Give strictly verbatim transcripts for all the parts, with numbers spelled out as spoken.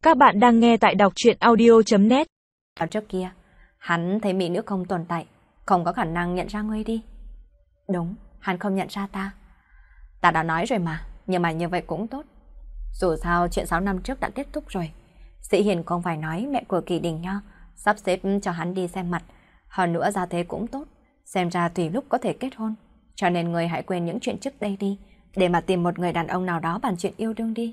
Các bạn đang nghe tại đọc truyện audio chấm net. Ở trước kia, hắn thấy mỹ nữ không tồn tại, không có khả năng nhận ra ngươi đi. Đúng, hắn không nhận ra ta. Ta đã nói rồi mà, nhưng mà như vậy cũng tốt. Dù sao chuyện sáu năm trước đã kết thúc rồi. Sĩ Hiền không phải nói mẹ của Kỳ Đình Nho sắp xếp cho hắn đi xem mặt. Hơn nữa ra thế cũng tốt, xem ra tùy lúc có thể kết hôn. Cho nên người hãy quên những chuyện trước đây đi, để mà tìm một người đàn ông nào đó bàn chuyện yêu đương đi.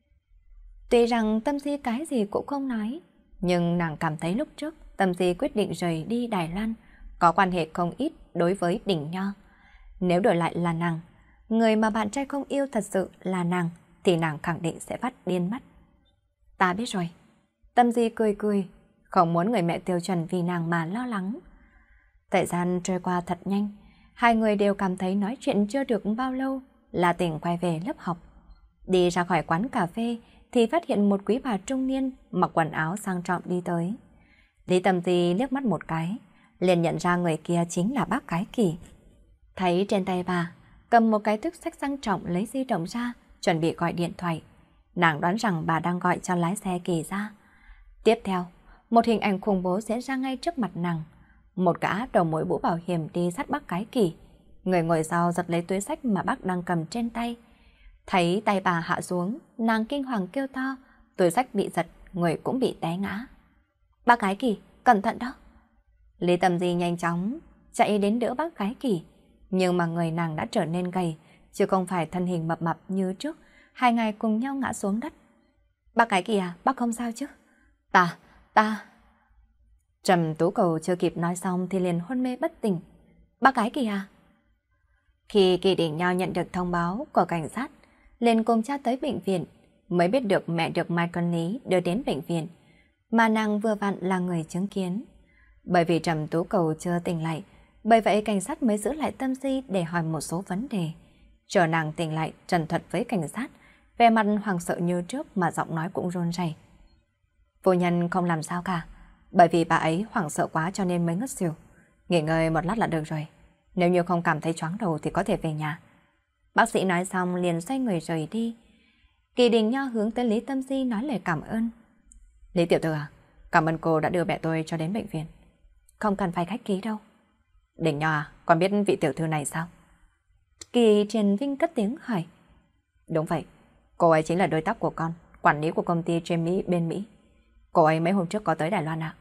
Tuy rằng Tâm Di cái gì cũng không nói, nhưng nàng cảm thấy lúc trước Tâm Di quyết định rời đi Đài Loan có quan hệ không ít đối với Đình Nho. Nếu đổi lại là nàng, người mà bạn trai không yêu thật sự là nàng, thì nàng khẳng định sẽ phát điên mất. Ta biết rồi. Tâm Di cười cười, không muốn người mẹ Tiêu Trần vì nàng mà lo lắng. Thời gian trôi qua thật nhanh, hai người đều cảm thấy nói chuyện chưa được bao lâu là Tình quay về lớp học. Đi ra khỏi quán cà phê thì phát hiện một quý bà trung niên mặc quần áo sang trọng đi tới. Lý Tâm Di liếc mắt một cái, liền nhận ra người kia chính là bác Cái Kỳ. Thấy trên tay bà cầm một cái túi xách sang trọng, lấy di động ra chuẩn bị gọi điện thoại. Nàng đoán rằng bà đang gọi cho lái xe Kỳ ra. Tiếp theo, một hình ảnh khủng bố diễn ra ngay trước mặt nàng. Một gã đầu mối mũ bảo hiểm đi sát bác Cái Kỳ. Người ngồi sau giật lấy túi xách mà bác đang cầm trên tay. Thấy tay bà hạ xuống, nàng kinh hoàng kêu to, túi xách bị giật, người cũng bị té ngã. Bác Cái Kỳ, cẩn thận đó. Lý Tâm Di nhanh chóng chạy đến đỡ bác Cái Kỳ, nhưng mà người nàng đã trở nên gầy, chứ không phải thân hình mập mập như trước, hai ngày cùng nhau ngã xuống đất. Bác Cái Kỳ à, bác không sao chứ? Ta, ta... Trầm Tú Cầu chưa kịp nói xong thì liền hôn mê bất tỉnh. Bác Cái Kỳ à? Khi Kỳ Đình Nho nhận được thông báo của cảnh sát, liền cùng cha tới bệnh viện, mới biết được mẹ được Mai Con Lý đưa đến bệnh viện, mà nàng vừa vặn là người chứng kiến. Bởi vì Trầm Tú Cầu chưa tỉnh lại, bởi vậy cảnh sát mới giữ lại Tâm Di để hỏi một số vấn đề. Chờ nàng tỉnh lại trần thuật với cảnh sát, vẻ mặt hoảng sợ như trước mà giọng nói cũng run rẩy. Phu nhân không làm sao cả, bởi vì bà ấy hoảng sợ quá cho nên mới ngất xỉu. Nghỉ ngơi một lát là được rồi, nếu như không cảm thấy choáng đầu thì có thể về nhà. Bác sĩ nói xong liền xoay người rời đi. Kỳ Đình Nho hướng tới Lý Tâm Di nói lời cảm ơn. Lý tiểu thư à, cảm ơn cô đã đưa mẹ tôi cho đến bệnh viện. Không cần phải khách khí đâu. Đình Nho à, con biết vị tiểu thư này sao? Kỳ Triền Vinh cất tiếng hỏi. Đúng vậy, cô ấy chính là đối tác của con, quản lý của công ty trên Mỹ bên Mỹ. Cô ấy mấy hôm trước có tới Đài Loan ạ.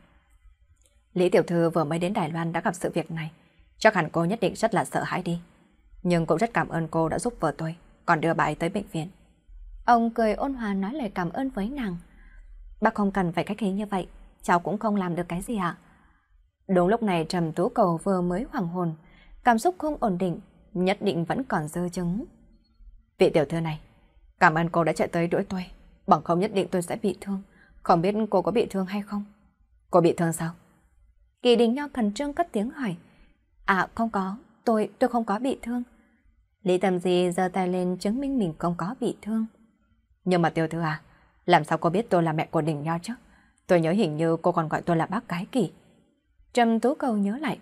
Lý tiểu thư vừa mới đến Đài Loan đã gặp sự việc này, chắc hẳn cô nhất định rất là sợ hãi đi. Nhưng cũng rất cảm ơn cô đã giúp vợ tôi, còn đưa bà ấy tới bệnh viện. Ông cười ôn hòa nói lời cảm ơn với nàng. Bác không cần phải khách khí như vậy, cháu cũng không làm được cái gì ạ. Đúng lúc này Trầm Tú Cầu vừa mới hoàng hồn, cảm xúc không ổn định, nhất định vẫn còn dư chứng. Vị tiểu thư này, cảm ơn cô đã chạy tới đuổi tôi, bằng không nhất định tôi sẽ bị thương. Không biết cô có bị thương hay không? Cô bị thương sao? Kỳ Đình Nho khẩn trương cất tiếng hỏi. À không có, tôi, tôi không có bị thương. Lý Tâm Di giơ tay lên chứng minh mình không có bị thương. Nhưng mà tiểu thư à, làm sao cô biết tôi là mẹ của Đình Nho chứ? Tôi nhớ hình như cô còn gọi tôi là bác Cái Kỳ. Trầm Tú Cầu nhớ lại.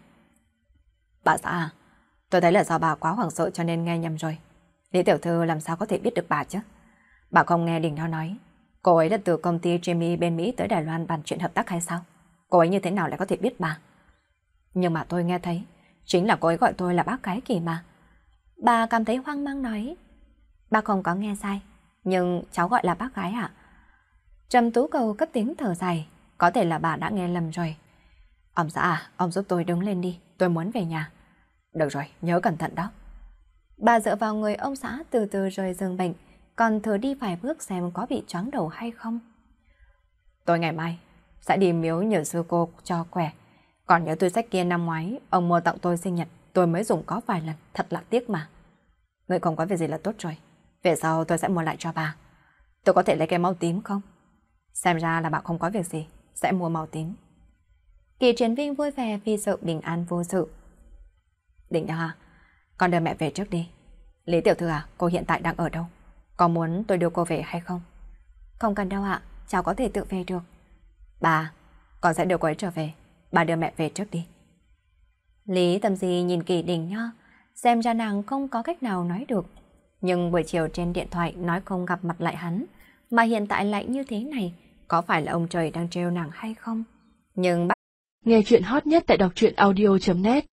Bà xã à, tôi thấy là do bà quá hoảng sợ cho nên nghe nhầm rồi. Lý tiểu thư làm sao có thể biết được bà chứ? Bà không nghe Đình Nho nói cô ấy là từ công ty Jamie bên Mỹ tới Đài Loan bàn chuyện hợp tác hay sao? Cô ấy như thế nào lại có thể biết bà? Nhưng mà tôi nghe thấy chính là cô ấy gọi tôi là bác Cái Kỳ mà. Bà cảm thấy hoang mang nói. Bà không có nghe sai, nhưng cháu gọi là bác gái ạ. Trầm Tú Cầu cất tiếng thở dài, có thể là bà đã nghe lầm rồi. Ông xã à, ông giúp tôi đứng lên đi, tôi muốn về nhà. Được rồi, nhớ cẩn thận đó. Bà dựa vào người ông xã từ từ rời giường bệnh, còn thử đi vài bước xem có bị choáng đầu hay không. Tôi ngày mai sẽ đi miếu nhờ sư cô cho khỏe. Còn nhớ túi xách kia năm ngoái ông mua tặng tôi sinh nhật, tôi mới dùng có vài lần, thật là tiếc mà. Người không có việc gì là tốt rồi, về sau tôi sẽ mua lại cho bà. Tôi có thể lấy cái màu tím không? Xem ra là bà không có việc gì, sẽ mua màu tím. Kỳ Triển Vinh vui vẻ vì sự bình an vô sự. Định Nho à, con đưa mẹ về trước đi. Lý tiểu thư à, cô hiện tại đang ở đâu? Có muốn tôi đưa cô về hay không? Không cần đâu ạ, cháu có thể tự về được. Bà, con sẽ đưa cô ấy trở về. Bà đưa mẹ về trước đi. Lý Tâm Di nhìn Kỳ Đình Nho, xem ra nàng không có cách nào nói được. Nhưng buổi chiều trên điện thoại nói không gặp mặt lại hắn, mà hiện tại lại như thế này, có phải là ông trời đang trêu nàng hay không. Nhưng bác... Nghe chuyện hot nhất tại đọc truyện audio chấm net